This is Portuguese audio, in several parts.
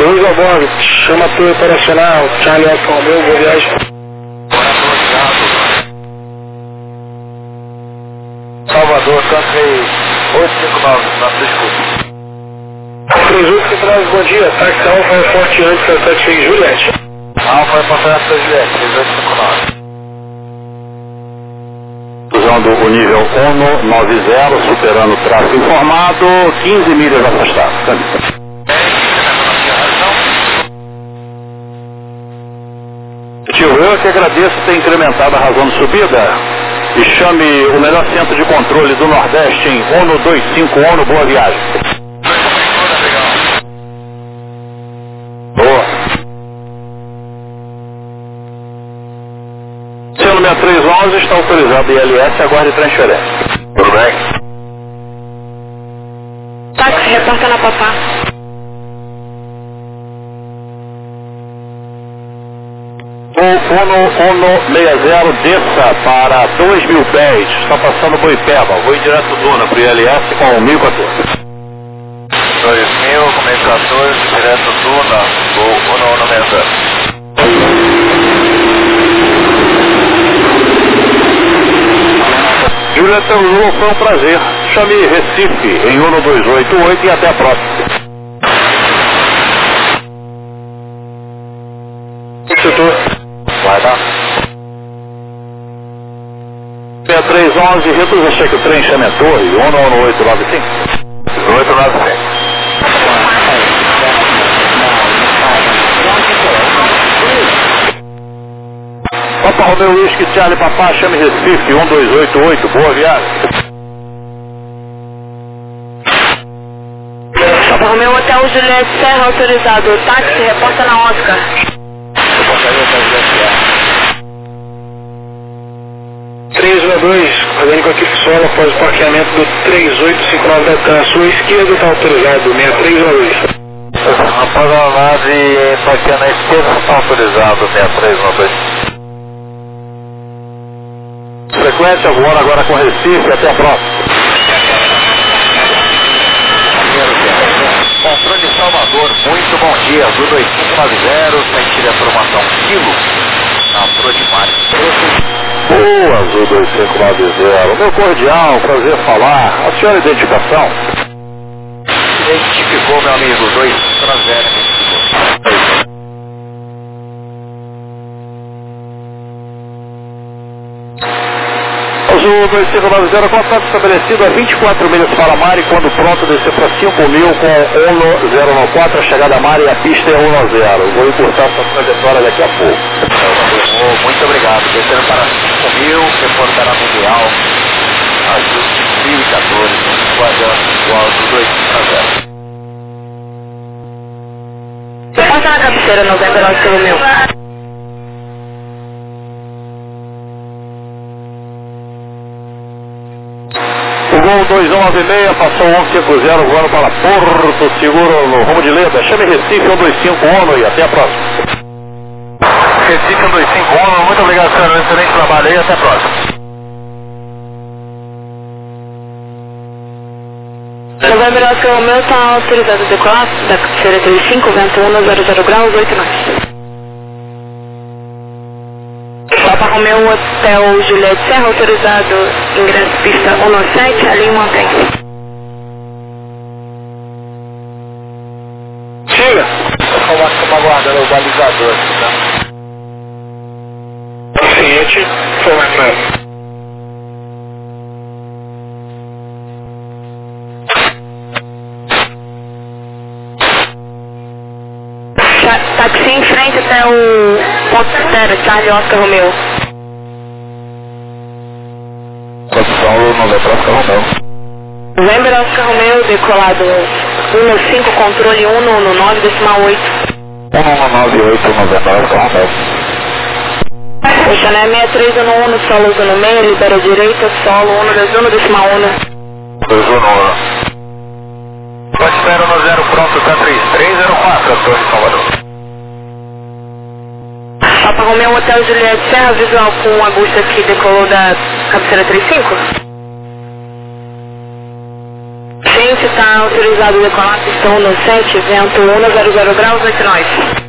Usa a bordo, chama a torre operacional, Charlie Alfa Romeo, boa viagem. Salvador, Country 859, Francisco. 38 Centrais, bom dia, táxi Alfa é forte antes da táxi Juliette. Alfa é forte Juliette, 3859. Usando o nível 190, superando o tráfego informado, 15 milhas afastado. Tio, eu que agradeço ter incrementado a razão de subida e chame o melhor centro de controle do Nordeste em ONU 251, boa viagem. Boa. Sendo 6311, está autorizado ILS, aguarde transferência. Tudo bem? Táxi, reporta na Papá. ONU 60, desça para 2.000 pés, está passando Boipeba, vou ir direto do Duna para o ILS com 1014. 2000, começo 14, direto do Duna, ONU 60. Julieta Lula, foi um prazer. Chame Recife em ONU 288 e até a próxima. Setor. Vai dar. 6311, reduz a cheque o trem, chame a torre, ONU 895. 895. Papa Romeo Whisky, Charlie Papá, chame Recife, 1288, boa viagem. Papa Romeo Hotel Juliette Serra autorizado, táxi, reporta na Oscar. Portaria da GSA. 312, orgânico aqui solo após o parqueamento do 3859 da TAM. Sua esquerda está autorizado, 6312. Após a nave, parqueando na esquerda, está autorizado, 6312. Frequência voando agora com Recife, até a próxima. Controle Salvador, muito bom dia, Azul 2590, sentido a formação quilo, na Flor de Mar. Boa, Azul 2590, meu cordial, prazer falar. A senhora identificação? Identificou, meu amigo, 2590. Azul 2590, contrato estabelecido a 24 milhas para a Mari, quando pronto descer para 5 mil com ONU 094, a chegada a Mari e a pista é 10. Vou encurtar essa trajetória daqui a pouco. Muito obrigado, descendo para 5 mil, reportará no ideal, Azul 2014, guardando o Azul 250. Reporta na cabeceira, Novembro, Oscar Romeo. O gol 2196 passou 1150 voando para Porto Seguro no rumo de Leda. Chame Recife 125 ONU e até a próxima. Recife 125 ONU, muito obrigado, senhor. Excelente trabalho aí, até a próxima. Novembro, Oscar Romeo está autorizado a decolar da cabeceira 35, vento 1, 00 graus, 8 knots. Papa Romeo Hotel Juliette Serra autorizado, ingresso pista 17, ali mantém. Siga. Vou falar que estamos aguardando o balizador aqui, tá? Ciente, informando. Táxi em frente até o ponto zero, Charlie Oscar Romeo. Condição não vai para Oscar Romeo. Novembro, Oscar Romeo, decolado 15, controle 119, decimal 8. 1198, Novembro, Oscar Romeo. O Chanel 6311, solo 1 no meio, libera direita, solo 121, decimal 1. 211. Espero no 0 pronto, Country 304, Torre Salvador. Papa Romeo Hotel Juliette Serra, visual com o Augusta que decolou da cabeceira 35. Sim, Juventude, está autorizado o decolar, pistão 17, vento 100 graus, 8 nós.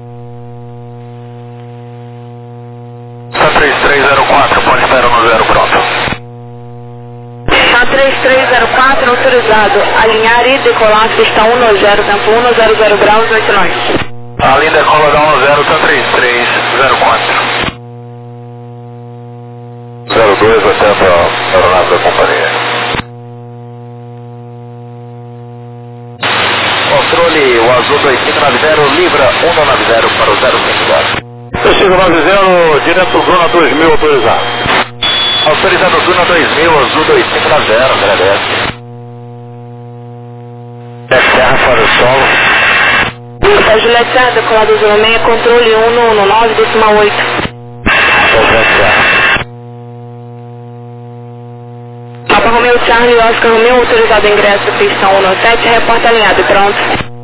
Tá 3304, pode esperar no 0, pronto. Tá 3304, autorizado, alinhar e decolar, pistão 10, vento 100 graus, 8 nós. A linha decola da 10, tá 3304. 02, atenta a aeronave da companhia. Controle, o azul 2590, Libra 190 para o 050. 2590, direto Zona 2000, autorizado. Autorizado Zona 2000, azul 2590, agradece. Serra fora do solo. Tá Juliette Serra, decolado Zona 6, controle 119,8. Papa Romeo Charlie, Oscar Romeo, autorizado ingresso, pistão 17, reporta alinhado, pronto.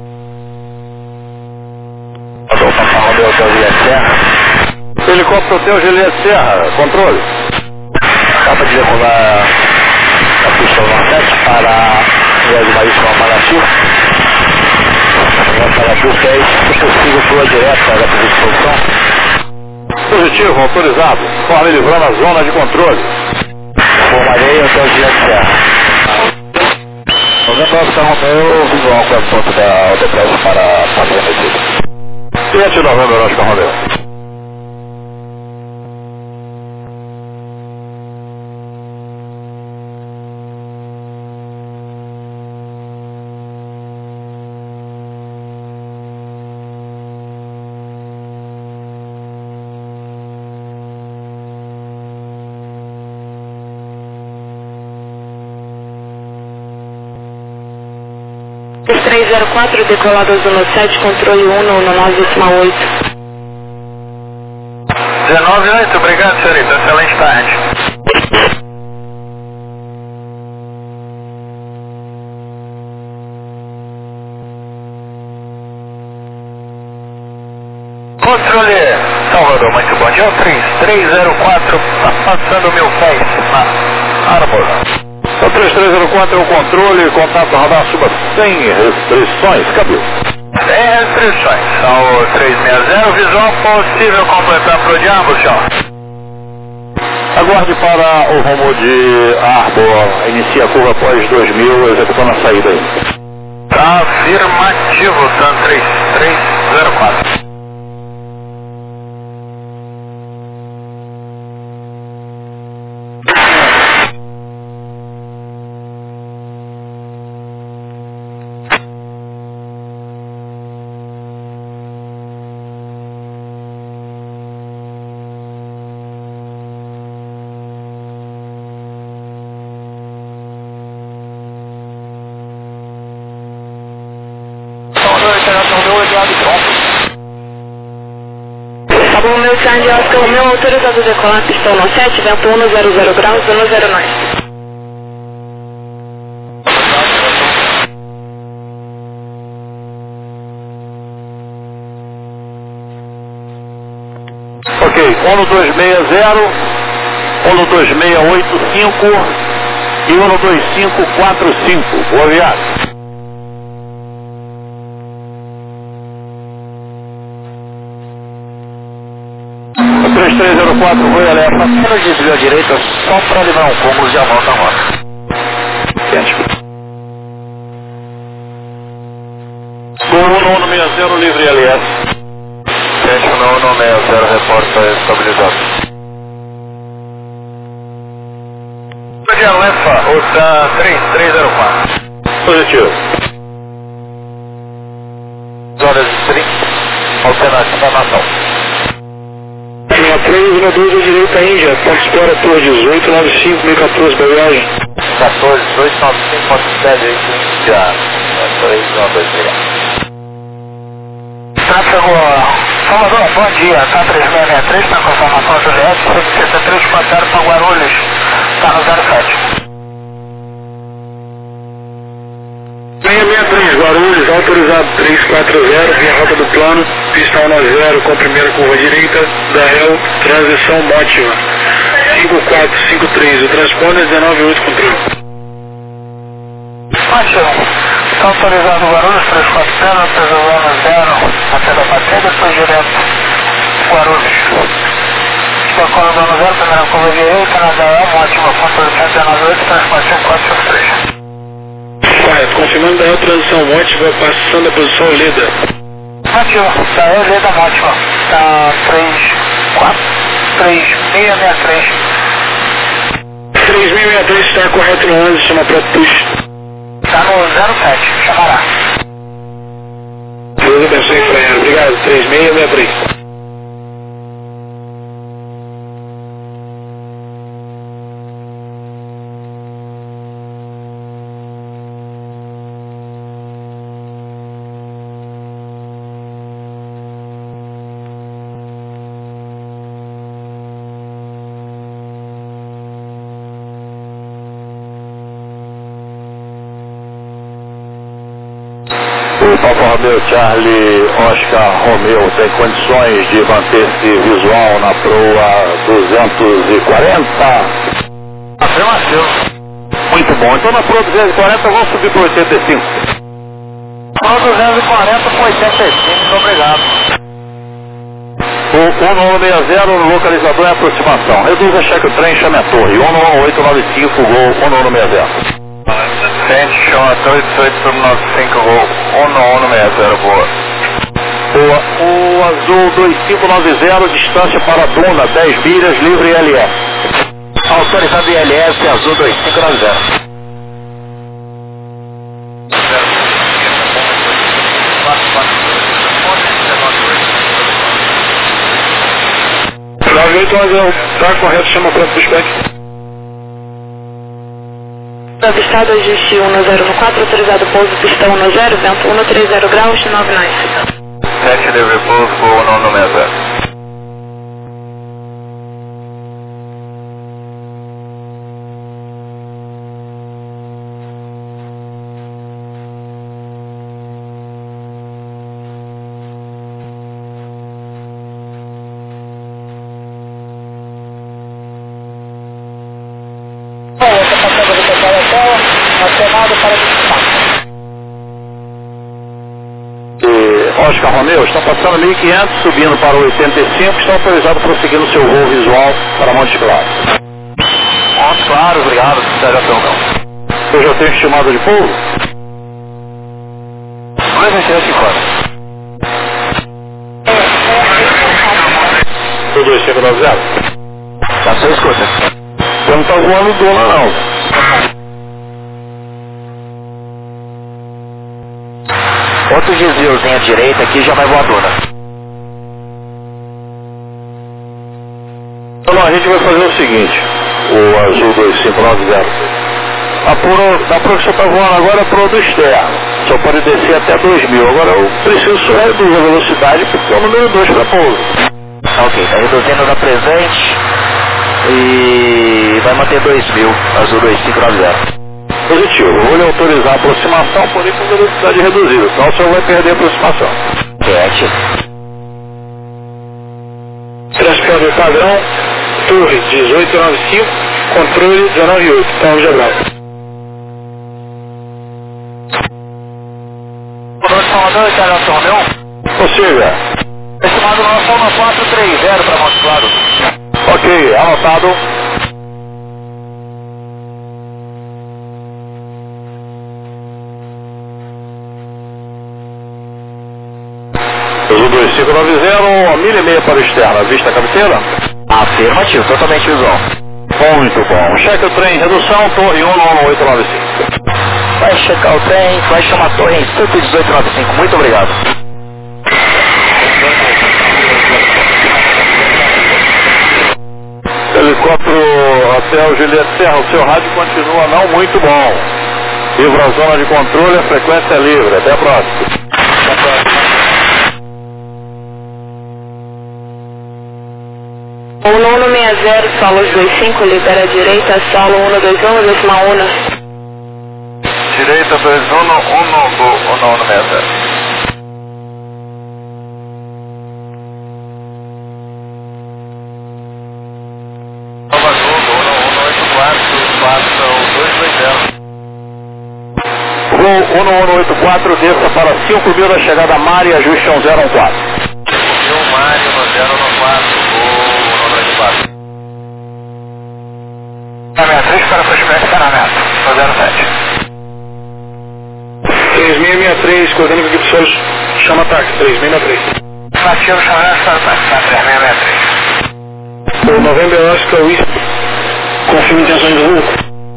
Papa Romeo Hotel Juliette Serra. Helicóptero Hotel Juliette Serra, controle. Acaba de decolar a pista 17 para o Viagem Marítimo Manati. Manati 6, se possível, pula direto para a disposição. Positivo, autorizado. Forma livrando a zona de controle. Formarei até o Juliette Serra. Novembro Oscar Romeo, visual com a ponta da Autopress para a Patrícia Medida. 7 de novembro, Oscar Romeo. Os 304, decolado Zona 7, controle 119,8. 19,8, obrigado, senhorita. Excelente tarde. Controle, Salvador, muito bom dia. 3304, tá passando mil pés na Arbor. O 3304 é o controle, contato radar suba sem restrições, cabiu. Sem restrições, são 360, visual possível completar pro diabo, senhor. Aguarde para o rumo de Arbor, inicia a curva após 2000, executando a saída aí. Tá afirmativo, San 3304. Papa Romeo Charlie, Oscar Romeo, autorizado decolar, pistão 7, vento 100 graus, 109. Ok, 1260, 12685 e 12545, boa viagem. O 3304 foi alerta. Apenas desvio à direita só para livrar um cômodo e a volta à rota. Gol 160 livre LS. 7160, reporta estabilizado. De Alefa, o da 3304. Positivo. Horas de 30, alternativa natal. Linha 3, na 2 à direita, Índia, ponto Explora Torre 18, 95, 1014, da viagem. 14, 295, ponto 7, Índia. 392, Tráfego, Salvador, bom dia, tá 3663, tá com informação Juliette, 16340 para Guarulhos, tá no 07. 663, Guarulhos, autorizado 340, via rota do plano, pista 190, com a primeira curva direita, da réu, transição mótiva. 5453, o transponder 198 controle. Ótimo. Está autorizado Guarulhos, 340, autorizado 0, até da batida, foi direto Guarulhos. Estou com o dono 0, primeira curva direita, na DA, ótima, ponto 898, transformação 453. Correto, confirmando da transição ótima, passando a posição líder. Ativo, da líder ótima, está 3663. 3063 está correto no 11, chama para push. Está no 07, chamará. Deus abençoe, Freire. Obrigado, 3663. O Papa Romeo Charlie Oscar Romeo tem condições de manter-se visual na proa 240? Afirmativo. Muito bom. Então na proa 240 vamos subir para 85. Proa 240 com 85, muito obrigado. O 1160 no localizador é aproximação. Reduza cheque o trem, chame a torre. 11895, gol 1160. Gente, chama 88895, gol 1160, boa. Boa. O azul 2590, distância para a Duna, 10 milhas, livre ILS. Autorizado ILS, azul 2590. Tá correto, chama para o pushback. Avistado ajuste 1014, autorizado pouso pista 10, vento 130 graus, 9 nós. 7 de repouso, gol 1160. Oscar Romeo, estão passando 1500, subindo para o 85, estão autorizados prosseguindo seu voo visual para Montes Claros. Montes Claros, obrigado, não. Eu já tenho estimado de pouso? 2,50. 2590? Tá sua escuta. Você não está voando Duna não. Outro desviozinho à direita aqui já vai voar Duna. Então a gente vai fazer o seguinte, o azul 2590. A proa que você está voando agora é a proa do externo. Só pode descer até 2000. Agora eu preciso só reduzir a velocidade porque é o número 2 para pouso. Ok, está reduzindo na presente e vai manter 2000, azul 2590. Positivo. Eu vou lhe autorizar a aproximação, porém com velocidade reduzida, senão o senhor vai perder a aproximação. Certo. Transporte padrão, torre 1895, controle 198, então Gebral. Controle Salvador, Italiano Romeu. Possível. Estimado nosso 1430 para Montes Claros. Ok, anotado. Azul 2590, 1,5 para o externo, vista a cabeceira? Afirmativo, totalmente visual. Muito bom. Cheque o trem, redução, torre 19895. Vai checar o trem, vai chamar a torre em 11895, muito obrigado. Helicóptero Hotel Juliette Serra, o seu rádio continua não muito bom. Livre a zona de controle, a frequência é livre. Até a próxima. O 1160, solo 25, libera a direita, solo 121, decimal 1. Direita 21, 190. Nova Globo, 184, passa o 220. Voo Voo 1184, desça para 5.000 da chegada Mari e ajuste a 1014. Mari, 1014, voo 1184. 63 para pushback, Paramento, 07. 3663, coordenando aqui do Solos, chama táxi, 3663. Nativo, chama para táxi, 3663. O November Oscar Whisky, confirma intenções de voo.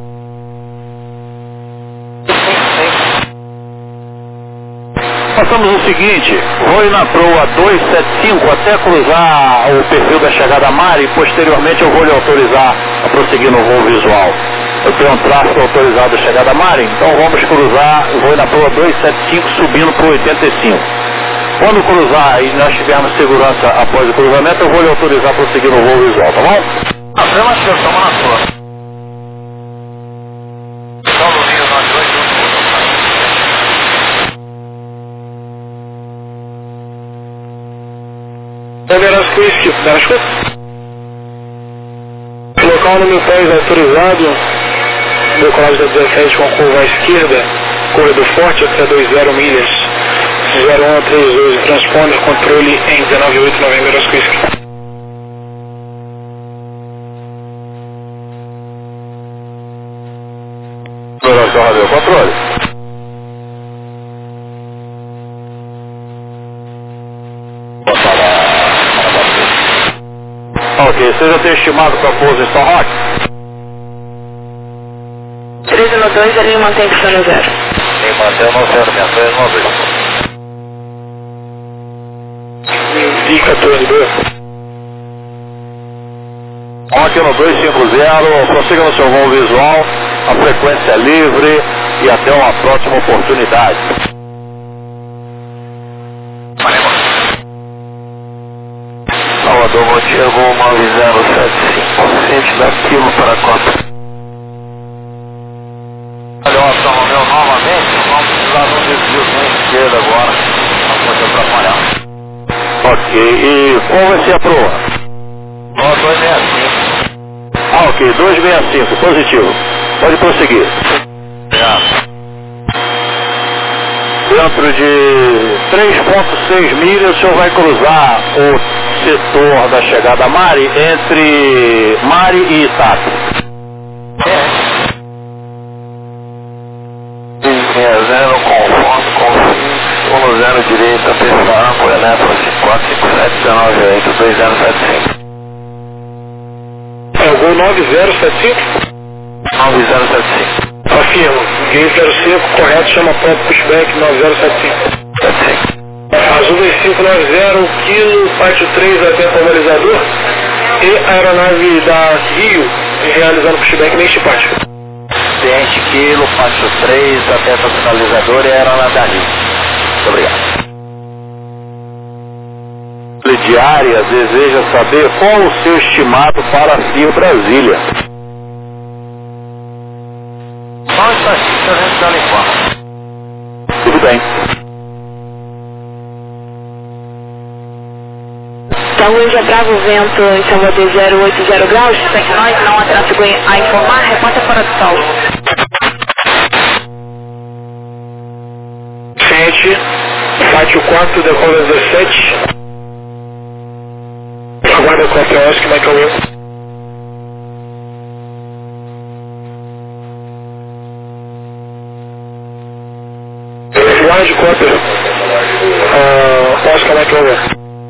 Passamos o seguinte, vou ir na proa 275 até cruzar o perfil da chegada Mari e posteriormente eu vou lhe autorizar a prosseguir no voo visual. Eu tenho um tráfego autorizado da chegada Mari, então vamos cruzar, vou ir na proa 275 subindo para o 85. Quando cruzar e nós tivermos segurança após o cruzamento, eu vou lhe autorizar a prosseguir no voo visual, tá bom? Afirma, senhor, estamos na sua. Solo Rio 98. November Whisky, dá escuta? Local número 10 autorizado, decolagem da 17 com a curva à esquerda, corredor forte até 20 milhas, 01312, transponder, controle em 198 November Whisky. Radio controle. Ok, você já tem estimado para pouso em São Roque? 1392, ele mantém que está no zero. Tem mantém no 06392. E 14, Roque no 250, prossiga no seu voo visual, a frequência é livre e até uma próxima oportunidade. Salvador, Montiago 9075, 110 kg para Copa. Olha, Romeu, novamente, vamos precisar de um desvio na esquerda agora, não pode atrapalhar. Ok, e qual vai ser a proa? Ó, 265. Ah, ok, 265, positivo. Pode prosseguir. Obrigado. Dentro de 3,6 milhas, o senhor vai cruzar o setor da chegada Mari entre Mari e Itape. 660, conforme, 10 direita, terça âncora, né? 45719, 2075. É o gol 9075? 9075. Afirmo, gate 05, correto, chama próprio pushback 9075. 75. Azul 2590, quilo, pátio 3 até formalizador e aeronave da Rio realizando pushback neste pátio. Cliente quilo, pátio 3, até finalizador e aeronave da Rio. Muito obrigado. Diária deseja saber qual o seu estimado para FIR Brasília. Só um instantinho que a gente já lhe informa. Tudo bem. Saúde, Bravo Vento em Salvador 080 graus, segue nós, não há tráfego a informar, reporta fora do sol. Sente, pátio 4, decola 17. Aguarda com a Oscar, Michael Will. Wide Copper, Oscar, Michael Will.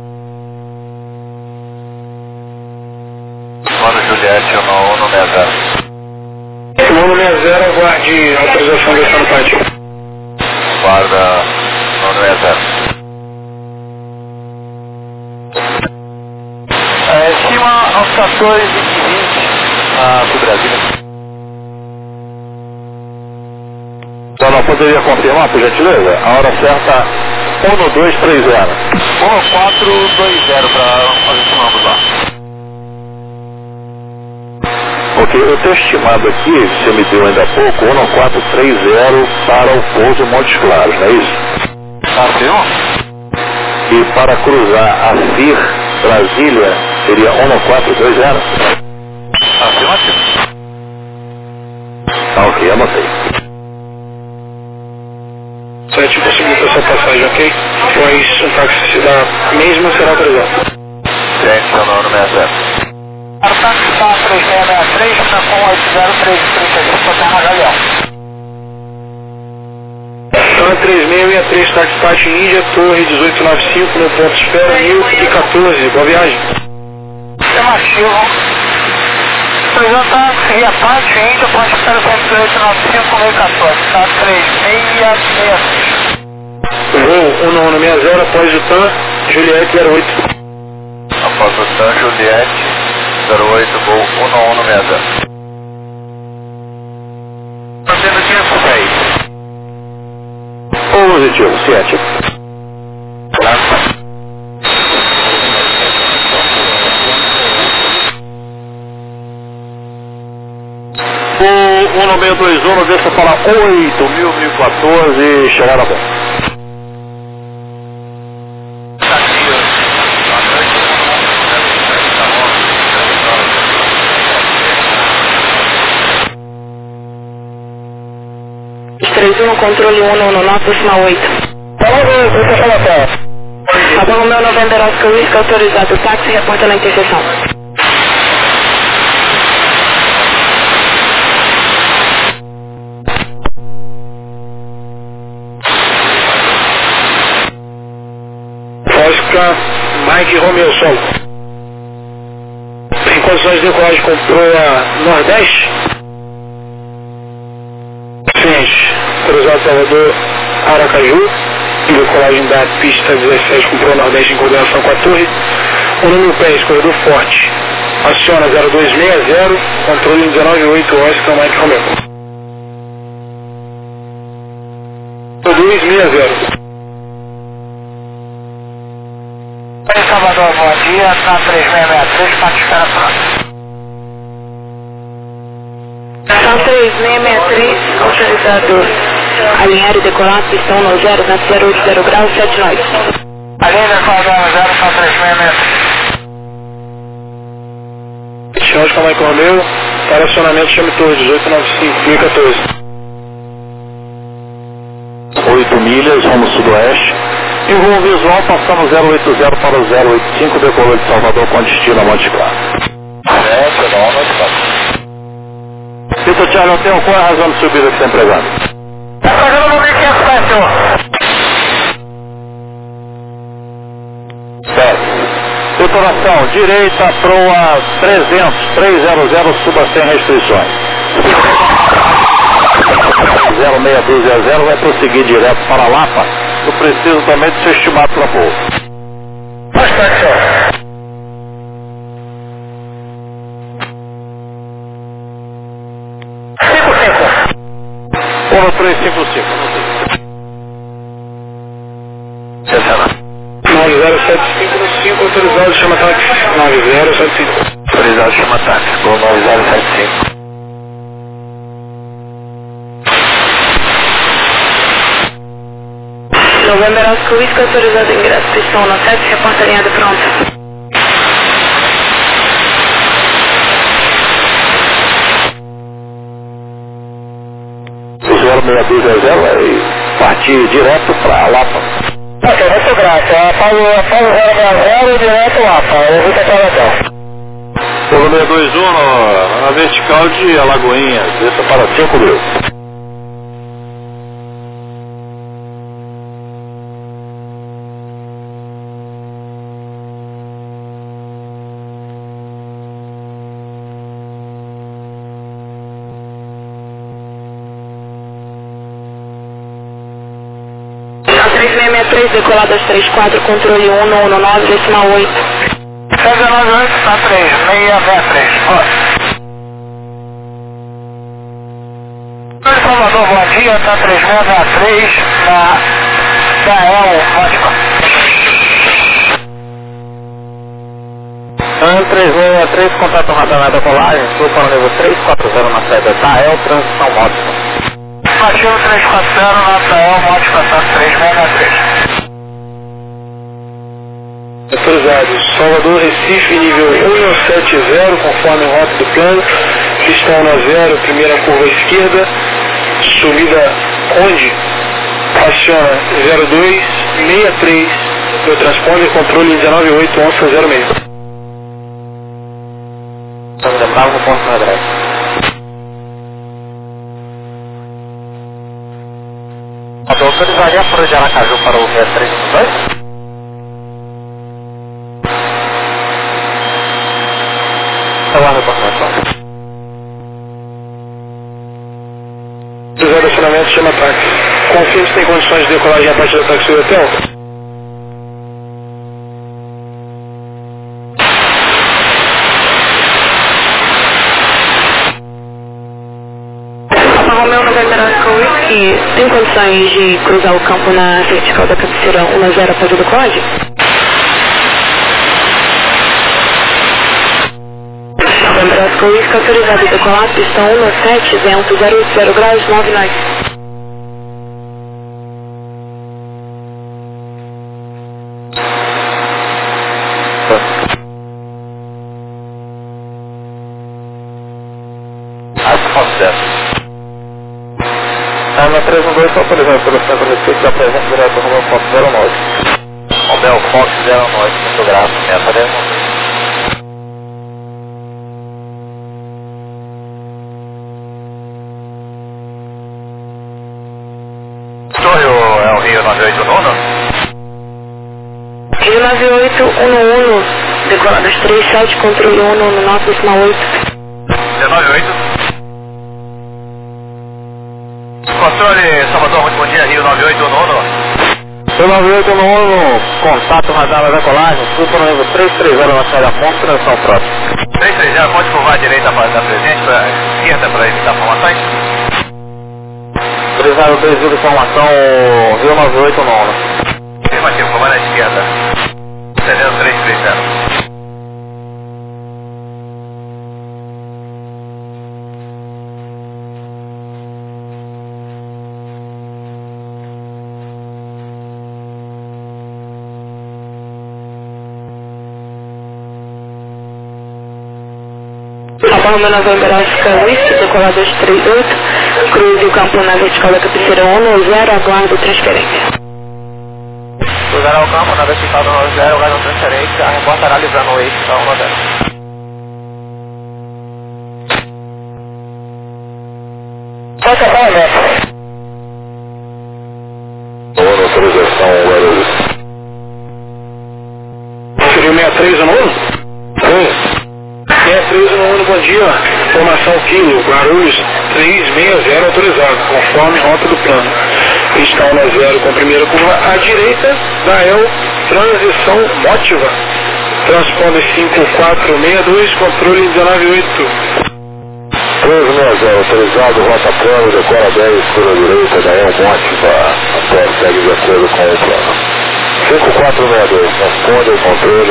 Mano Juliette, no 160. No 160, aguarde autorização de no pátio. Guarda no 90. Estima aos 14h20 do Brasília. Só não poderia confirmar, por gentileza? A hora certa, 1230. 1420 para nós estimamos lá. Ok, eu tenho estimado aqui, você me deu ainda há pouco, 1430 para o pouso Montes Claros, não é isso? Afirma? E para cruzar a FIR Brasília, seria 1420? Afirmativo. Ah, ok, anotei. 7 possibilita essa passagem, ok? Pois um táxi da mesma será autorizado. Gente, seu nome 60. Táxi está 3663, está com 80336, está na Galeão. Então 3663, táxi Pati Índia, Torre 1895, no ponto espera 1014, boa viagem. Afirmativo. Precisão táxi e a Pati Índia, ponto espera 1895, 1014, está 3663. Voo 1160 após o TAM, Juliette 08. Após o TAM, Juliette 08, voo 1160. Mantendo tempo 10. Positivo, 7. O 1621 desça para 8.014, chegada bom. no controle 119, próxima 8. Apolo Romeo November Oscar Whisky autorizado, táxi reporta na interseção. Oscar Mike Romeo Sol. Em condições de decolagem comprou a Nordeste? Cruzado Salvador Aracaju, decolagem da pista 17 comprou Nordeste em coordenação com a torre. O número pés, corredor forte, aciona 0260, controle 198 Oscar Mike Romeo. 0260. Salvador, bom dia, na 3663, pode esperar pronto. São 3663, autorizado alinhar e decolar, pistão no 0, na 080 graus, 7 nós. Alinha e decolar 0, são 3663. Senhor Oscar Mike Romeo, para acionamento chame torre 1895, 1014. 8 milhas, rumo sudoeste. E o voo visual passando 080 para o 085, decolou de Salvador com destino a Monte Claro. Vitor Charlie, Hotel, qual é a razão de subida que está empregando? Está pagando no 1500, senhor. Certo. Detonação, direita, proa 300, suba sem restrições. 06200 vai prosseguir direto para Lapa. Eu preciso também do seu estimado para voo. Pode estar, senhor. Polo 355. 9075 autorizado, chama táxi. 9075. Autorizado, chama táxi. Gol 9075. November Oscar Whisky autorizado ingresso, pistão no 7, reporta alinhado pronto. O 0620 vai partir direto para Lapa. Ok, muito grato. Apolo 060 direto Lapa. Eu vou tentar o hotel. Polo 621 na vertical de Alagoinhas, desça para 5.000. Decolado às 34, controle 119, decimal 8. 198, está 3663. Salvador, bom dia, está 3663, na Gael, Fátima. 3663, contato radar da colagem, sul para o nível 340 na saída da El, transição ótima. Ativo 340, na Gael, Mótica, está 3663. Autorizados, Salvador, Recife, nível 170, conforme a rota do plano, pistão na 0, primeira curva esquerda, subida onde? aciona 0263 do transponder, controle 198 onça 06. Estamos lembrados no ponto na direita. Autorizaria a Folha de Aracaju para o 6312? Aguarda a informação. Zero acionamento, chama táxi. Confirme se tem condições de decolagem a partir do táxi do hotel. Romeu November Oscar Whisky, tem condições de cruzar o campo na vertical da cabeceira 10 após a decolagem? November Oscar Whisky, autorizado a decolar, pista 17, vento 080 graus, 9 knots. Ana 312 foi autorizado pelo centro de respeito da presença direto no Romeu Fox 09. Romeu Fox 09, muito grato, minha 312. Torre é o Rio 9819? Rio 9811, decoladas 37, controle 1 no 9,8. 198. Controle Salvador, muito bom dia, Rio 9819. Rio 9819, contato radar da decolagem, super no nível 330 na saída ponto, transição própria. 330, pode curvar a direita para dar presente, para a esquerda para evitar formações? Autorizado 3 de formação, Rio 9819. Afirmativo, curvar na esquerda. Entendendo 330. Romeu November Oscar Whisky, decolar 238, cruze o campo na vertical da cabeceira 10, aguardo transferência. Cruzará o campo na vertical do 10, aguardo transferência, a reportará livrando o eixo da 10. Passa a bola. Boa autorização, Guarulhos. Conferiu 63 no 1? Sim. 63 no 1, bom dia. Formação Kilo, Guarulhos 360 autorizado, conforme rota do plano. Está 10 com a primeira curva à direita da EL, transição Mótiva. Transponder 5462, controle 198. 360 autorizado, rota plano, decora 10, curva direita da EL Mótiva. Até segue de acordo com o plano. 5462, transponder, controle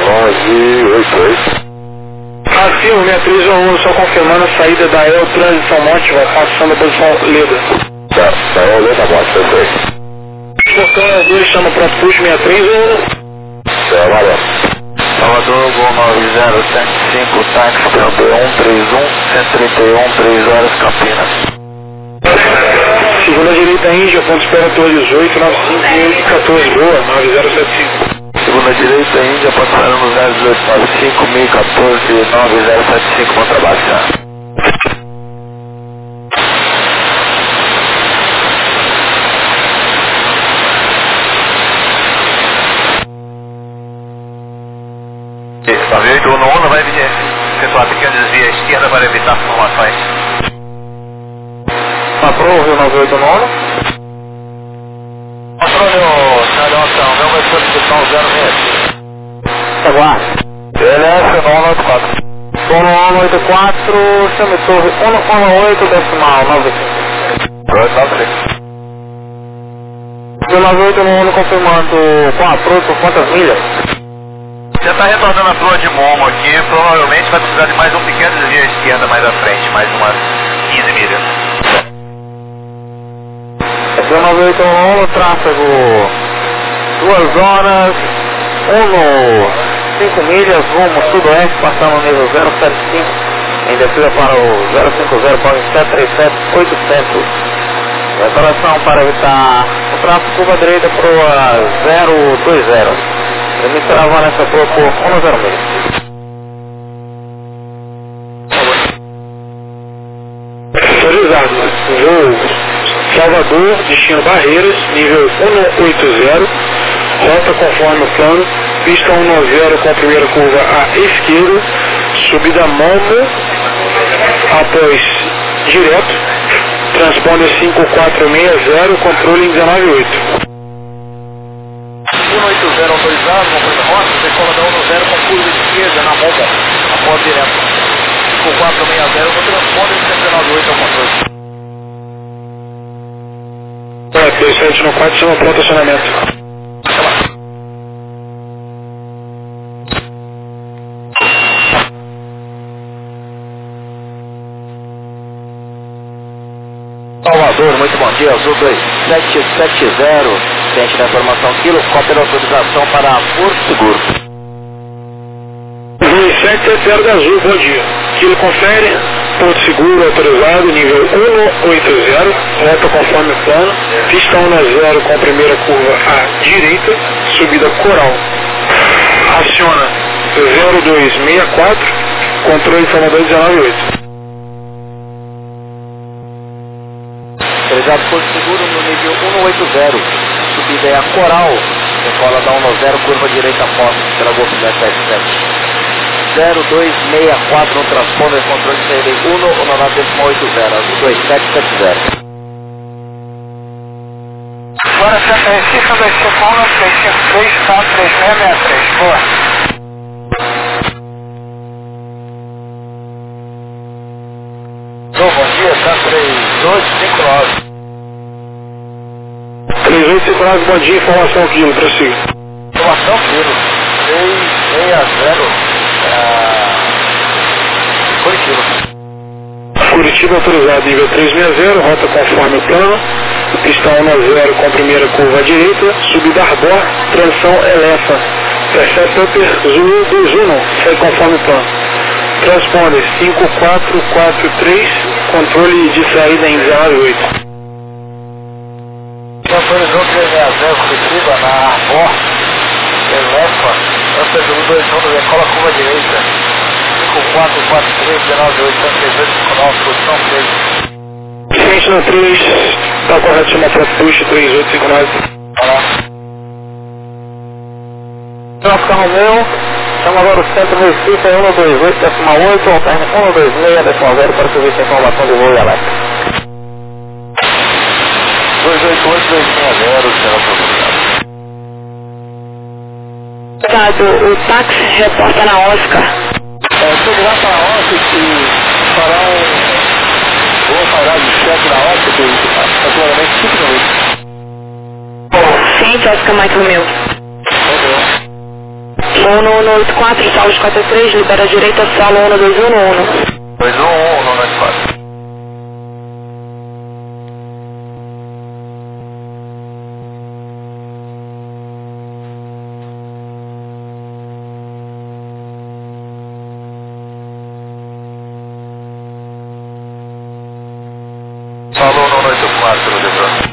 1988. Afirmo, 6311, só confirmando a saída da EL transição Mótiva, passando a posição Leda. Da EL Leda Mótiva, perfeito. Portão 2, chama pronto push, 6311. Valeu. Salvador, Gol 9075, táxi câmbio 131, 131, 3 horas, Campinas. Segunda direita Índia, ponto espera Torre 18, 95 boa, 9075. Segunda direita Índia, passando no 0895, 1014, 9075, bom trabalho, já. O nono vai efetuar pequeno desvio à esquerda para evitar formações. Aprove o 989. Controle o Cidadão, meu vai solicitar o 06. Aguarde. LS 984. 184, chame torre 118 decimal 95. 98 no 1 confirmando com a proa por quantas milhas? Você está retornando a proa de Momo aqui, provavelmente vai precisar de mais um pequeno desvio à esquerda mais à frente, mais umas 15 milhas. 98 tráfego 2 horas, 5 milhas, rumo sudoeste, passando no nível 075, em descida para o 050, para o 737 800. Declaração para evitar o tráfego curva direita para o 020. Emissora Vanessa por 106. Autorizado. Voo Salvador, destino Barreiras, nível 180, rota conforme o plano, pista 190 com a primeira curva à esquerda, subida Momo, após direto, transponder 5460, controle em 198. 180 autorizado, concluída a rota, decola da 10 com curva esquerda na Momo, após direto. 5460, no transponder 198 ao controle. 27 no 4, chama pronto acionamento. Salvador, muito bom dia, Azul 2770, ciente da informação quilo, cópia da autorização para Porto Seguro. 2770 da Azul, bom dia. Quilo confere, Porto Seguro autorizado, nível 180, rota conforme o plano, pista 110 com a primeira curva à direita, subida Coral. Aciona 0264, controle Salvador 198. Autorizado Porto Seguro no nível 180, subida é a Coral, decola da 10, curva direita após, pela Golf 777. 0264 no transponder, controle CL 1, o 90.80, 2770. Agora Santa Recife, 251, 353, 3663, boa. Bom dia, tá 3859. 3859, bom dia, informação quilo, prossiga. Informação quilo, 660, Curitiba. Curitiba autorizado, nível 360, rota conforme o plano, pista 110 com a primeira curva à direita, subida Arbor, transição Elefa, Percept Upper Zulu 21, segue conforme o plano. Transponder 5443, controle de saída em 198. Autorizou 360 Curitiba na Arbor, Elefa, Upper Zulu 21, decola curva direita. 5443, 198, 59, posição 3. Sentinel 3, está correto, chama para push 3859. Olá. Nosso carro meu, chama agora o centro do Recife, 128,8, alterna 126,0 para serviço de informação de voo e alerta. 288-260, será pronunciado. O táxi reporta na Oscar. Estou ligado para a Oscar e fará vou pagar de cheque na Oscar, que aproximadamente 5 minutos. Sim, Oscar Michael Mil. 1184, Saúde 43, libera a direita, solo 1211. 211, 194. Falou no 984, no Detran.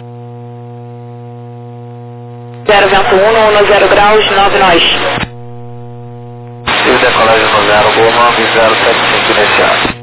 021, 10 graus, 9 nós. E o decolagem no 0, Gol 9075 iniciado.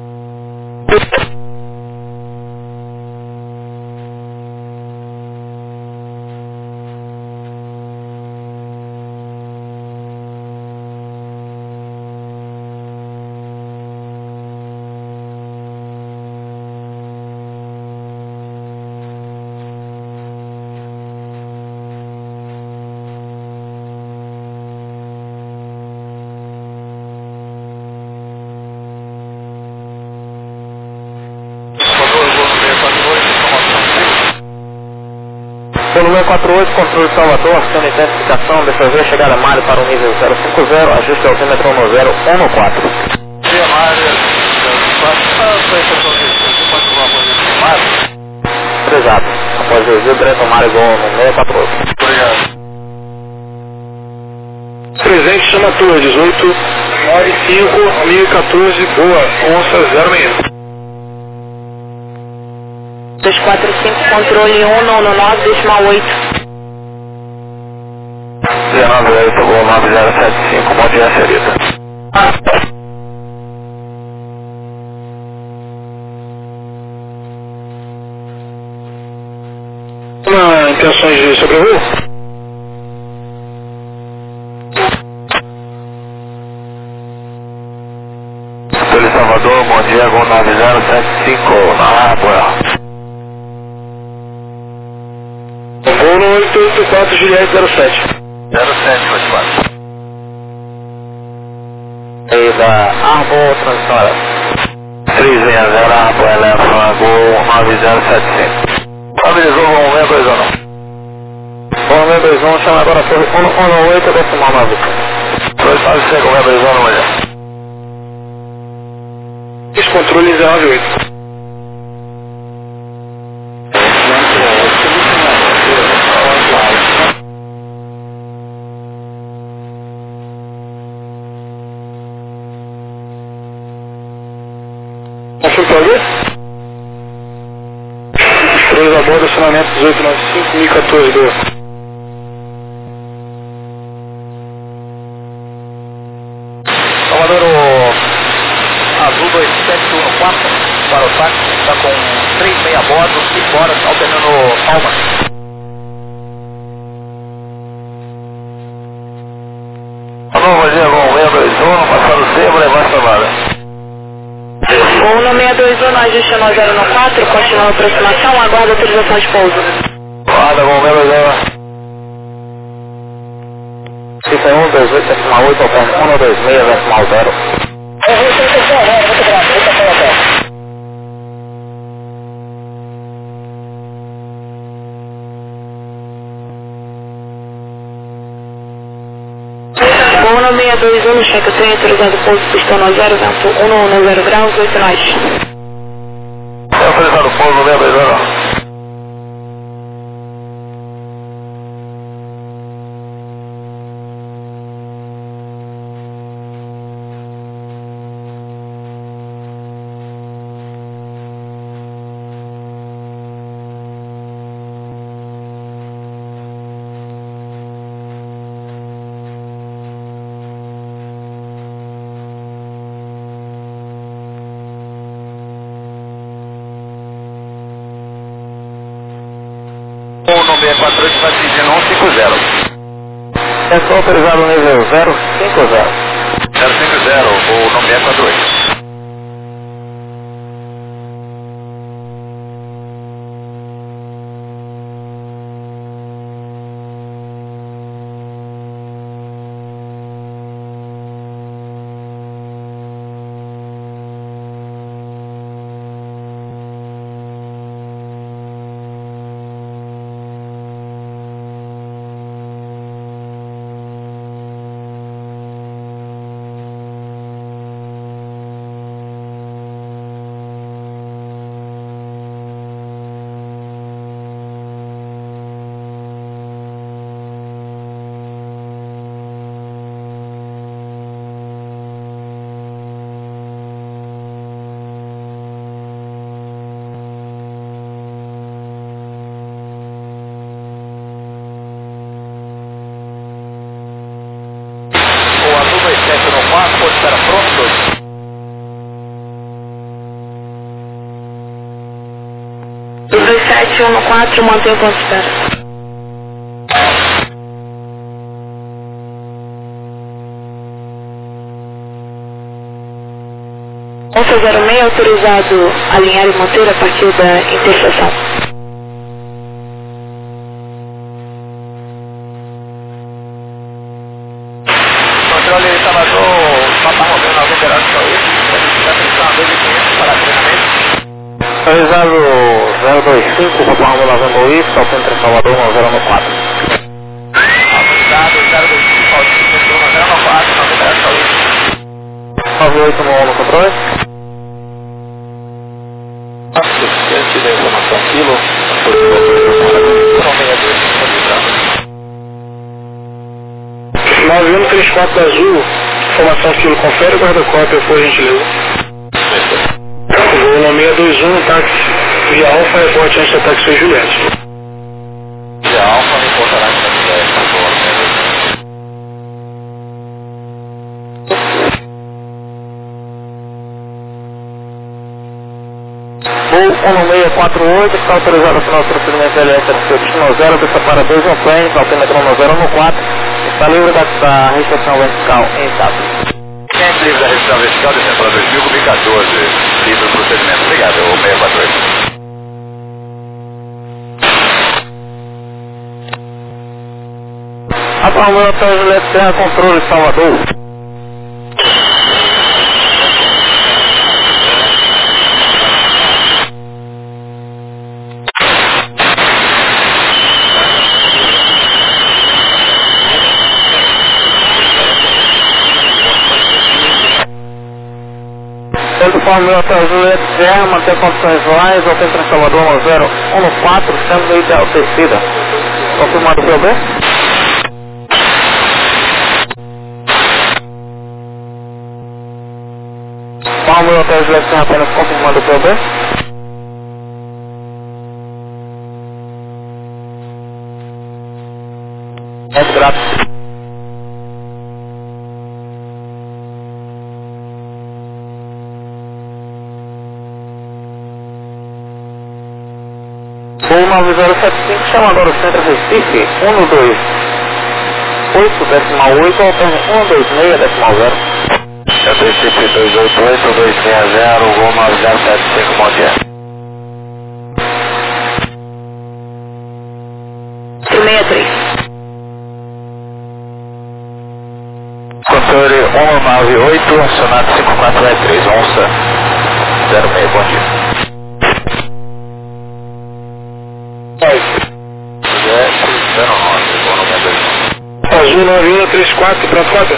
Pelo 648, controle de Salvador, ação de identificação, depois chegada a Mário para o nível 050, ajuste altímetro no 014. Dia Mário, exato, após o Rio direto ao Mário Gol no 648. Obrigado. Presente chama Torre 18, 95, 1014, boa, onça 06. 1945, controle 119,8. 19,8, voo 9075, Monte Jacerita. Intenções de sobrevoo? Pelo Salvador, bom dia, voo 9075, na água. Voo no 884, Juliette 07. 0784. E da Arbor Transitória. 360 Arbor, eleva, voo 9075. Estabilizou, vamos ver, 2 ou não? Vamos ver, 2 1, chama agora a torre 118, decimal 9. 295, vamos ver, 2 1, olha. Descontrole 098. Consultoria? Estrelas a bordo, acionamento 1895, 1014, boa. Salvador, o Azul 2714 para o táxi, está com 36 a bordo, 5 horas, alternando Palmas. Alô, bom dia, vamos ver, 2-1, passando C, vou levar a chamada. Voo no 621, ajuste no 014, continua a aproximação, aguarda a autorização de pouso. Guarda, vamos ver, leva. 51, 28, decimal 8, alternando 126, decimal 0. Voo no 621, cheque trem, autorizado pouso, pistão no 0, vento 110 graus, 8 nós. É autorizado pouso no 621. O nome é 48, vai pedir 150. É só autorizado no nível 050. 050, o nome é 48. Pode estar pronto. 2714, mantém o ponto de espera. Onça 06, autorizado a alinhar e manter a partir da interseção. Controle Salvador, Papa Romano, alguém terá que sair. Está pensando 2.500 para treinamento. Autorizado 025, Papa Romano, Novembro I, salto entre Salvador, 014. Autorizado 025, salto entre 014, não terá que sair. 98 no controle. Assistente da informação quilo. São 9134 Azul, informação quilo, confere, guarda cópia, por gentileza. Voo no 621, táxi Via Alfa, reporte antes do ataque São Juliette. Via Alfa, reportará antes da Juliette, por favor. Voo 1648, está autorizado para o nosso procedimento LS do seu destino 0, pista para 2 no plane, altímetro 1014, está livre da restrição vertical em estado. Quem é livre da restrição vertical, descendo para 2000, comigo 14, livre do procedimento. Obrigado, 648. Atualmente Hotel Juliette Serra, controle Salvador. Conforme o Hotel Juliette Serra, manter condições rurais, altímetro em Salvador 1014, sendo meio ideal descida. Confirmado o PB? Conforme o Hotel Juliette Serra, apenas confirmando o PB? É grato. Voo 9075, chamador do Centro Recife, 128, alterno 126,0. Centro Recife 288-260, voo 9075, bom dia. 63. Controle 198, acionado 5463, onça 06, bom dia. Azul 9134, pronto, rota?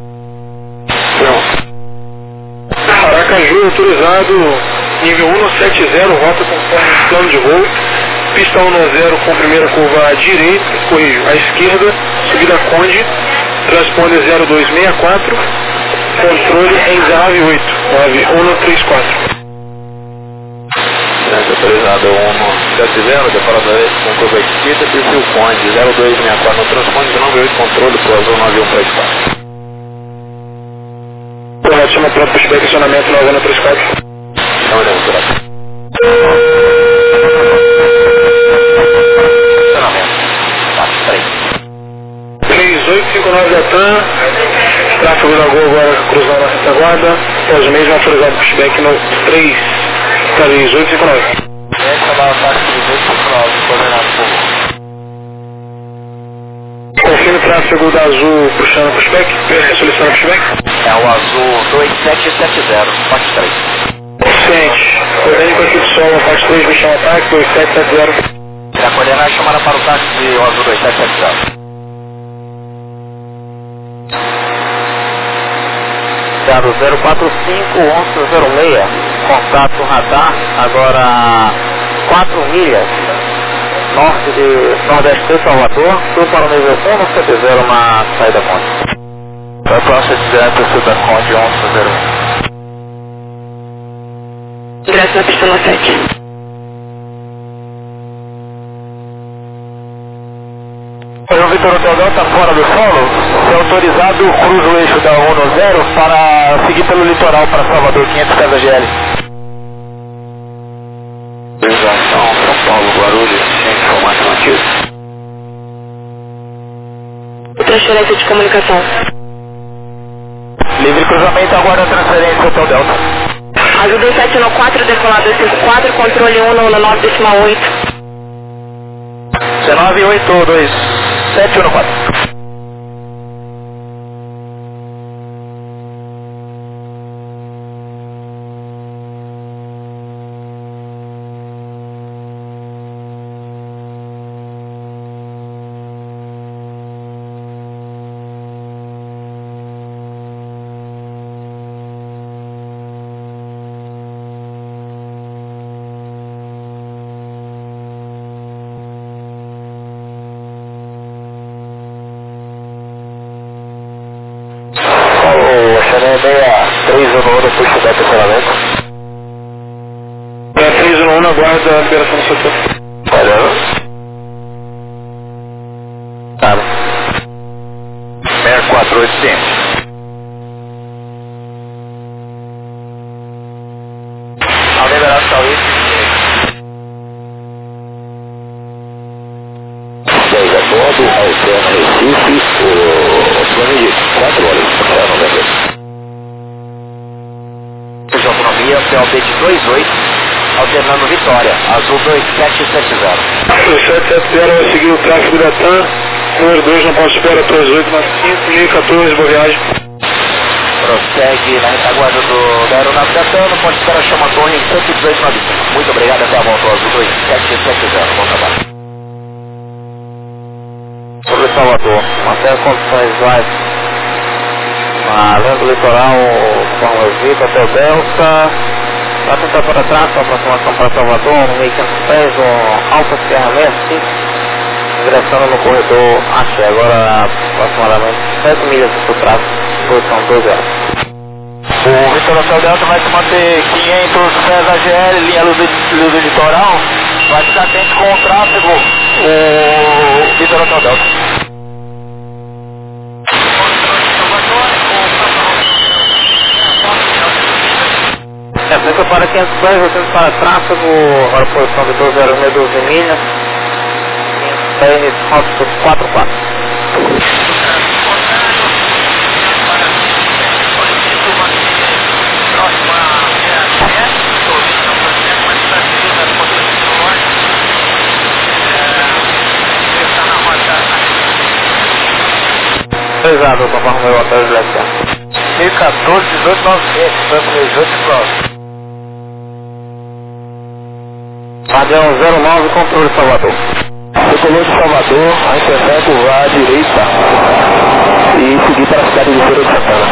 Aracaju, autorizado, nível 170, rota conforme plano de voo. Pista 10 com primeira curva à direita, corrijo, à esquerda, subida Conde, transponder 0264, controle em 98, 9134. Autorizado 170, decorador com curva esquerda, perfil Conde 0264, no transponder 98, controle por azul 9134. Correto, chama pronto, pushback, acionamento 9134. Não olhamos por aqui. Acionamento, parte 3. 3859 da TAM, tráfego da Gol agora cruzando a retaguarda, após o mesmo autorizado pushback no 3, 3859. Confirme o tráfego da Azul puxando pushback, solicitando pushback. É o azul 2770, parte 3. Ciente, orgânico aqui do Sol, parte 3, me chama ataque, 2770. A coordenada é chamada para o táxi o azul 2770. Dado 045, 1106, contato radar, agora 4 milhas, norte de Nordeste de Salvador, sul para o nível 170 na saída Conde. Vai próximo direto sul da Conde 1101. Ingresso na pista 7. O Vitor Hotel Delta fora do solo, é autorizado cruza o eixo da 10 para seguir pelo litoral para Salvador, 500 casa GL. Autorização São Paulo, Guarulhos, sem informação ativa. Transferência de comunicação. Livre cruzamento, aguarda a transferência Hotel Delta. Azul 2714, decolado 254, controle 199,8. 1982 714. aguardo a liberação do setor. Valeu. Tá. 648 ciente. Ao liberar Saúde. 10 a bordo, alterna Recife, o plano de 4 horas, para novembro. De autonomia, POP de 28, alternando Vitória, azul 2770. 2770 vai seguir o tráfego da TAM, número 2, não posso esperar, 3895, 1014, boa viagem. Prossegue na retaguarda da aeronave da TAM, não pode esperar, chama torre 11895. Muito obrigado, até a volta, azul 2770, bom trabalho. Sobre Salvador, mantém as condições mais além do litoral, forma Vita até o Delta, para tentar para trás, com a aproximação para Salvador, no meio 500 pés, o Alfa Sierra 65, ingressando no corredor Axé, agora aproximadamente 7 milhas do tráfego, posição 12 horas. O Vitor Hotel Delta vai se manter 500 pés AGL, linha luz do litoral, vai ficar atento com o tráfego, o Vitor Hotel Delta. Fica para 500 pés, voltando para tráfego, agora posição de 12 milhas, 500 pés, rota 44. Exato, conforme o meu hotel de Leicester. 1014, 18, 900, Santo 18 próximo. Guardião 09, controle de Salvador. Decolou de Salvador, a intenção é curvar à direita e seguir para a cidade de Feira de Santana.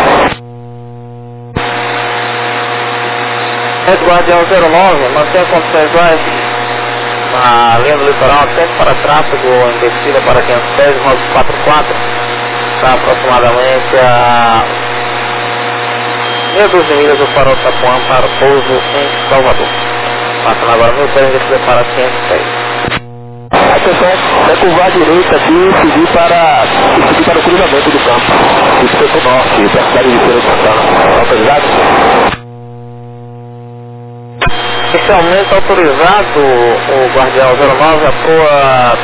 Guardião 09, mantém condições mais na linha do litoral, atento para tráfego, em descida para 500 pés, rota 44, está aproximadamente a 1.200 milhas do farol Tapuã para o pouso em Salvador. Passando agora 1.000 pés, descer para 500 pés. Atenção, é curvar à direita aqui e seguir para o cruzamento do campo. Isso foi para o norte, para a cidade de Feira de Santana. Autorizado? Inicialmente autorizado, o Guardião 09 atua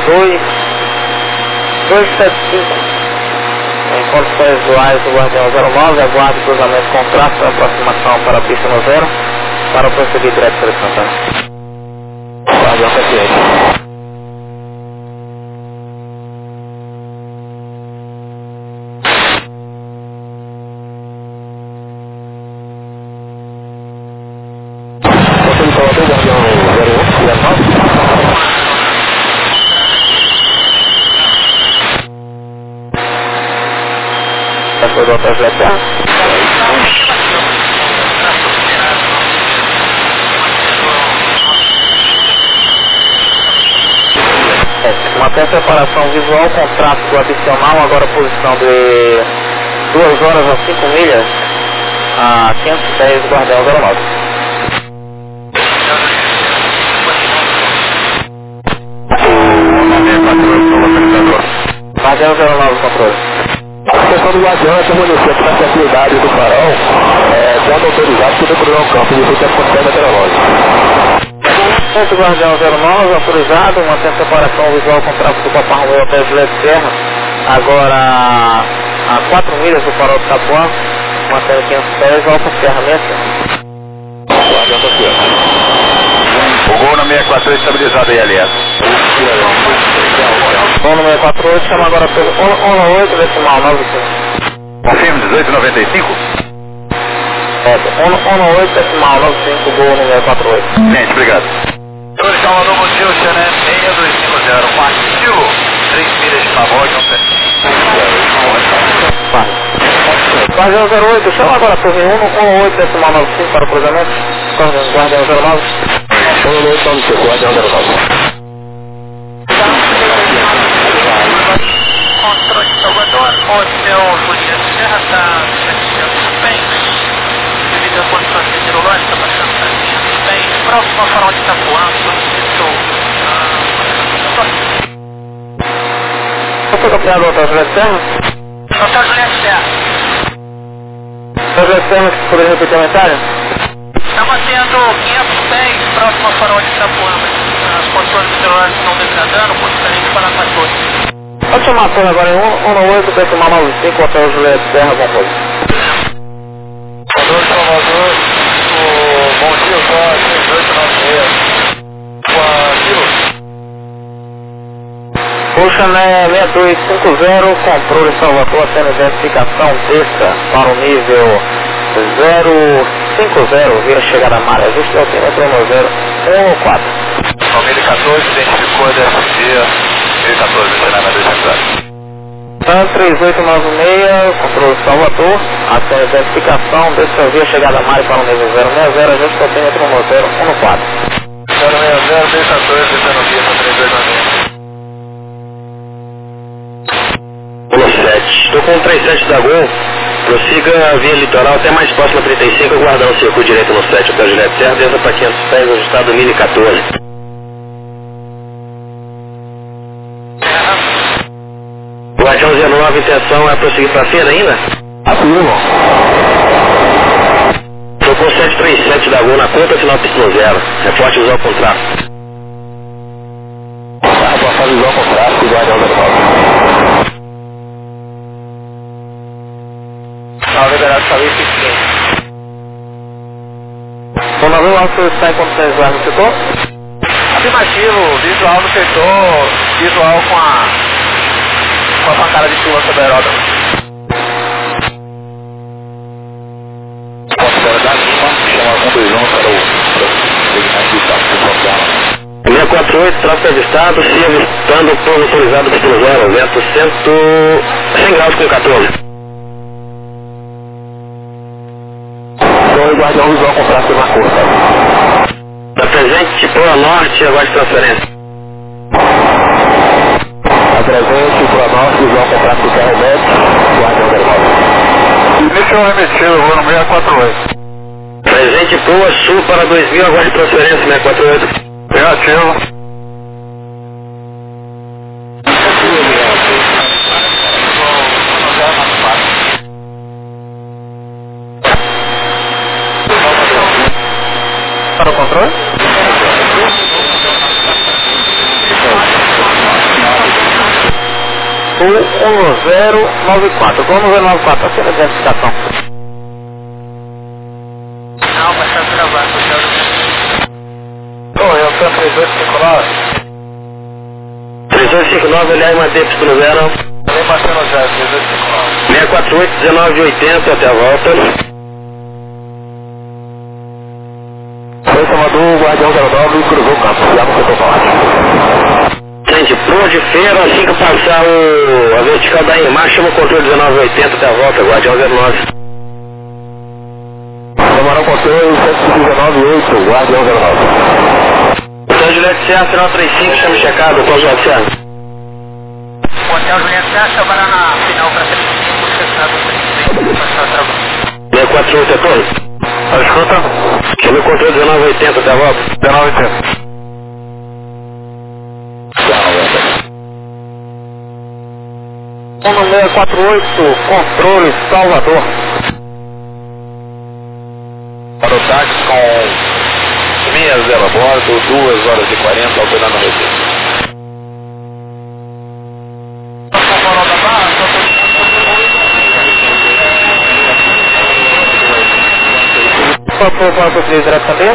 275. Em condições duais do Guardião 09, aguarde o cruzamento com tráfego, aproximação para a pista no zero, para prosseguir direto para Santana. Guardião paciente. Do hotel Leicester. Mantém a separação visual com tráfego adicional, agora posição de 2 horas a 5 milhas a 510 do Guardião 09. Guardião 09, controle. A questão do Guardião é permanecer para a tranquilidade do farol, quando autorizado, tudo por um campo de fruta condição meteorológica. O Guardião 09 autorizado, mantém a separação visual com tráfego do Papai Romeu até o Leicester, agora a 4 milhas do farol do Tapuã, mantendo 500 pés, Alfa Sierra 65. Guardião da Sierra. O gol na 648 estabilizado aí, aliás. Gol no 648, chama agora pelo 18 decimal 95. Confirme 1895? 18 decimal 95, gol no 648. Gente, obrigado. Senhor Salvador, bom dia, o senhor é 6250, partiu 3 milhas de pavor, não sei. Guardião 08, chama agora por 18 decimal 95 para o cruzamento. Guardião 09. 1895, Guardião 09. Controle de Salvador, hotel Julia Serra está bem, devido a condições meteorológicas, bastante bem. próximo ao farol de Itapuã, Você é copiado do Hotel Juliette Serra? Hotel Juliette Serra. Hotel Juliette Serra, você poderia repetir a mensagem? Está mantendo 500 pés próximo ao farol de Itapuã. As condições do celular estão degradando, gostaria de falar com a torre. Pode chamar a torre agora em 198, decimar 95, Hotel Juliette Serra, com coisa. Salvador, bom dia, só 3896. Com a Kilo. Oceané 6250, controle Salvador, tendo identificação desça para o nível 050, vira chegada a mar, ajuste ao altímetro no 014. Família 14, identificou a DSG, 1014, Oceané 200. 3896, controle Salvador, até identificação desse via chegada a mar para o nível 060, ajuste ao altímetro no 014. 060, 1014, descendo via para 3296. 7. Estou com o 37 da Gol, prossiga a via litoral até mais próximo a 35, aguardando o circuito direito no 7, Hotel Juliette Serra, desça para 500 pés, ajustado 1014. Guardião 09, intenção é prosseguir para a feira ainda? Afirmo. Estou com o 737 da Gol na conta, final pistão 0, reporte visual com tráfego. Reporte visual com tráfego, Guardião 09. Liberado para isso aqui. Quando eu acho que está em condições lá no setor? Afirmativo, visual no setor, visual com a pancada de chuva sobre a aeródromo. Possibilidade de chamar com 2 para o segmento de estado de Santana. 648, tráfego avistado, se avistando por autorizado pistão 0, vento 100 graus com 14. Guardião visual com tráfego na curta. Da presente, Proa Norte, aguarde transferência. Da presente, Proa Norte, visual com tráfego carregante, Guardião 09. Inicial remetido, vou no 648. Presente, Proa Sul para 2000, aguarde transferência, 648. Negativo. Para o controle? O 1094. Como 1094? Aqui na identificação. Não, mas está gravando. Oi, eu estou 3859. 3859, aliás, mantém pistão 0. Nem bateu no 0, 3859. 648, 1980, até a volta. Foi Salvador, Guardião 09, cruzou o campo, já no setor norte. Gente, Proa de feira, assim que passar a vertical da Irmã, chama o controle 1980 até a volta, Guardião 09. Camarão controle 119.8, Guardião 09. Hotel Juliette Serra, final 35, chama checado, Hotel Juliette Serra. O Hotel Juliette Serra trabalha na final para 35, checado 35, 648 é todo? Escuta? Chama o controle 1980 até a volta. 1980. 1648, controle Salvador. Para o táxi com 60 a bordo, 2h40, operando a receita. Qual foi o ponto de direto também?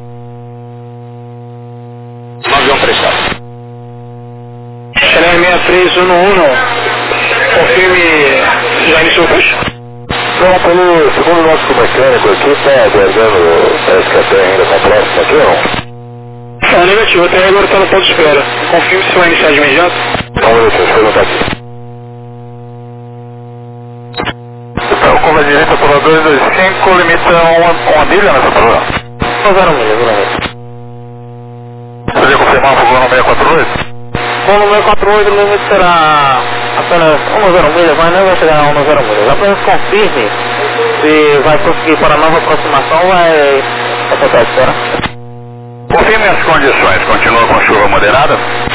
Avião prestado. Channel 6311, confirme já iniciou o push? Não, segundo o nosso mecânico aqui, está aguardando, parece que até ainda está próximo aqui, não? Não, negativo, até agora está no ponto de espera. Confirme se vai iniciar de imediato. Não, deixa eu perguntar aqui. Então, curva direita por 225, limita uma milha nessa prova? Não usaram milha, não. Podia confirmar o voo no 648? Bom, no 648 o limite será apenas 10 milhas, mas não vai chegar a 10 milhas. Apenas confirme se vai conseguir para a nova aproximação, vai apontar a espera. Confirme as condições. Continua com chuva moderada?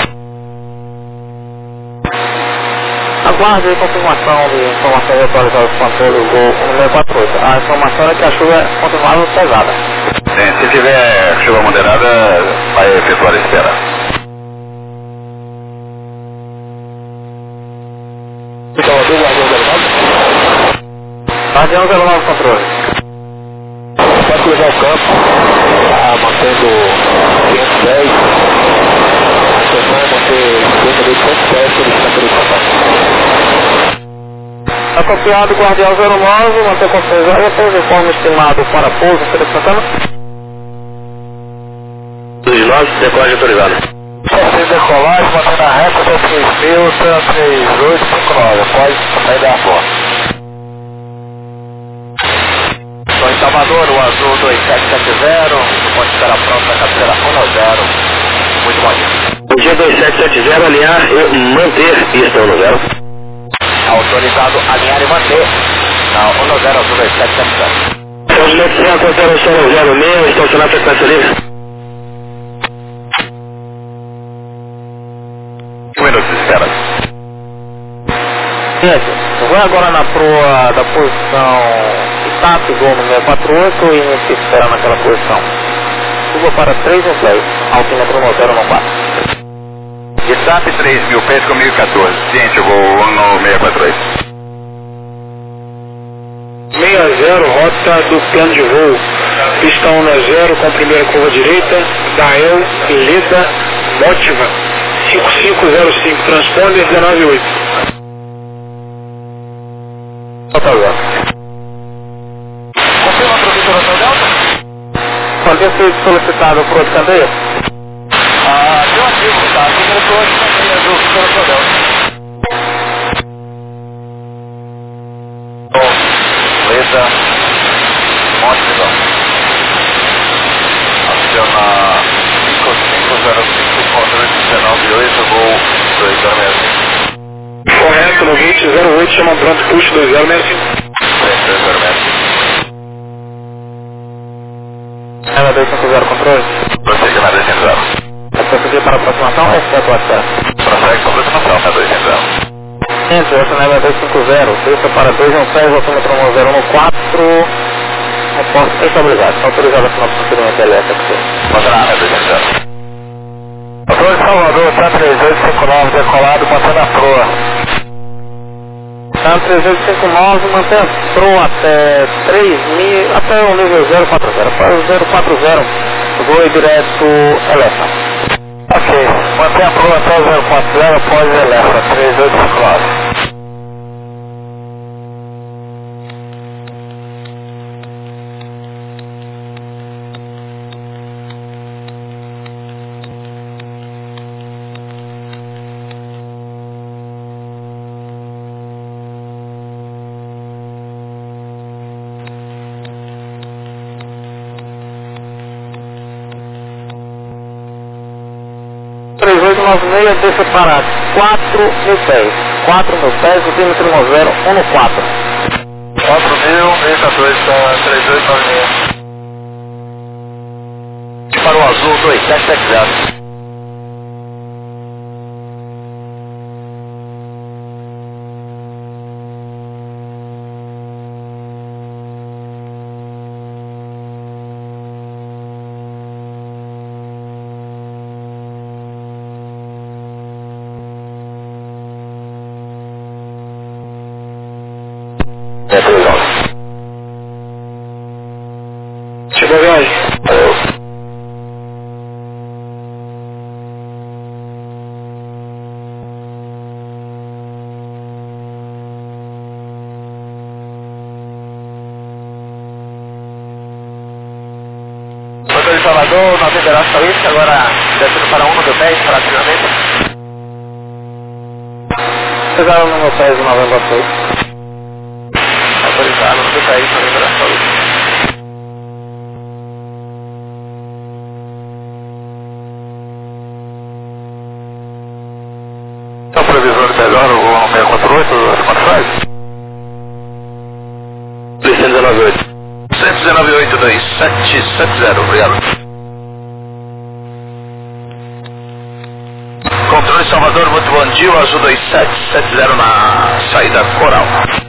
Aguarde a confirmação de informações atualizadas do controle do Gol 1648. A informação é que a chuva é continuada pesada. Sim, se tiver chuva moderada, vai efetuar a espera. Guardião 09 controle. Pode cruzar o campo, mantendo 510. Atenção, manter 510, solicitando o contato. Acopiado Guardião 09, manter confuso. Depois informe estimado para pouso, Felipe Santana. 29, decolagem autorizada. Sem decolagem, mantendo a reta da 3859. Pode sair da porta. Estou em Salvador, o azul 2770, pode esperar pronto na cabeceira 1-0. Muito bom dia. O dia 2770, alinhar e manter pista 1-0. Autorizado alinhar e manter na 1-0 azul 2770. São 900, estacionar a frequência livre. 5 minutos de espera. Gente, eu vou agora na proa da posição TAP, Gol número 48 e me esperar naquela posição. Suba para 3 no play, altímetro 1094. De TAP 3.000 pés com 1014. Ciente, Gol 1643. 60, rota do plano de voo. Pista 1-0 com primeira curva direita, Dael, Leda, Motiva. 5505, transponder 198. Confirma a professora Delta? Pode ter sido solicitado por outro candeia? Meu amigo, tá? Aqui no motor de candeia do professor Delta. Leda, Motiva. Aciona 5505, controle 198, Gol 206. Correto, no 2008, chama pronto, push 2065. 206. Ela 250 controle? Prossiga na 250. É prosseguir para a aproximação ou é certo o acesso? Prossegue com aproximação na 250. Entre, essa neve é 250, pista para 216, altímetro 1014, reposto estabilizado. Está autorizado a final do procedimento LSFC. Continuar na 250. Controle de Salvador, tá 3859, decolado, mantendo a proa. Tá 3859, mantém a proa até 3.000, até o nível 040. Para o 040, voo direto Elefa. Ok, mantém a proa até o 040, pós Elefa, 3859. Desça para 4.000 pés. 4.000 pés, o altímetro 1014. 4.062, 3896. Para o azul 2770. Chegou a viagem? Motor de Salvador, Nova Liberal Paulista, agora descendo para 1 do 10, praticamente. Chegaram no meu pés de novembro 6. Autorizado, no do 10, Nova Liberal Paulista. Então, previsor melhor o 648, as condições? 119.8. 119.82770, obrigado. Bom dia, Azul 2770 na saída Coral.